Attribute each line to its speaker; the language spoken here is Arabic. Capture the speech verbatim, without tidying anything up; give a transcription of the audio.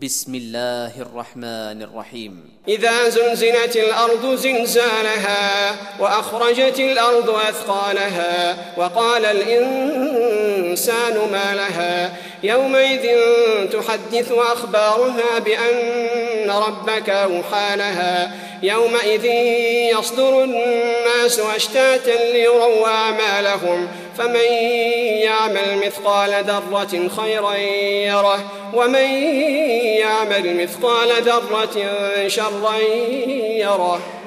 Speaker 1: بسم الله الرحمن الرحيم.
Speaker 2: إذا زلزلت الأرض زلزالها وأخرجت الأرض أثقالها وقال الإنسان ما لها يومئذ تحدث أخبارها بأن ربك أوحى لها يومئذ يصدر الناس أشتاتا ليروا أعمالهم فمن يعمل مثقال ذرة خيرا يره ومن يعمل مثقال ذرة شرا يره.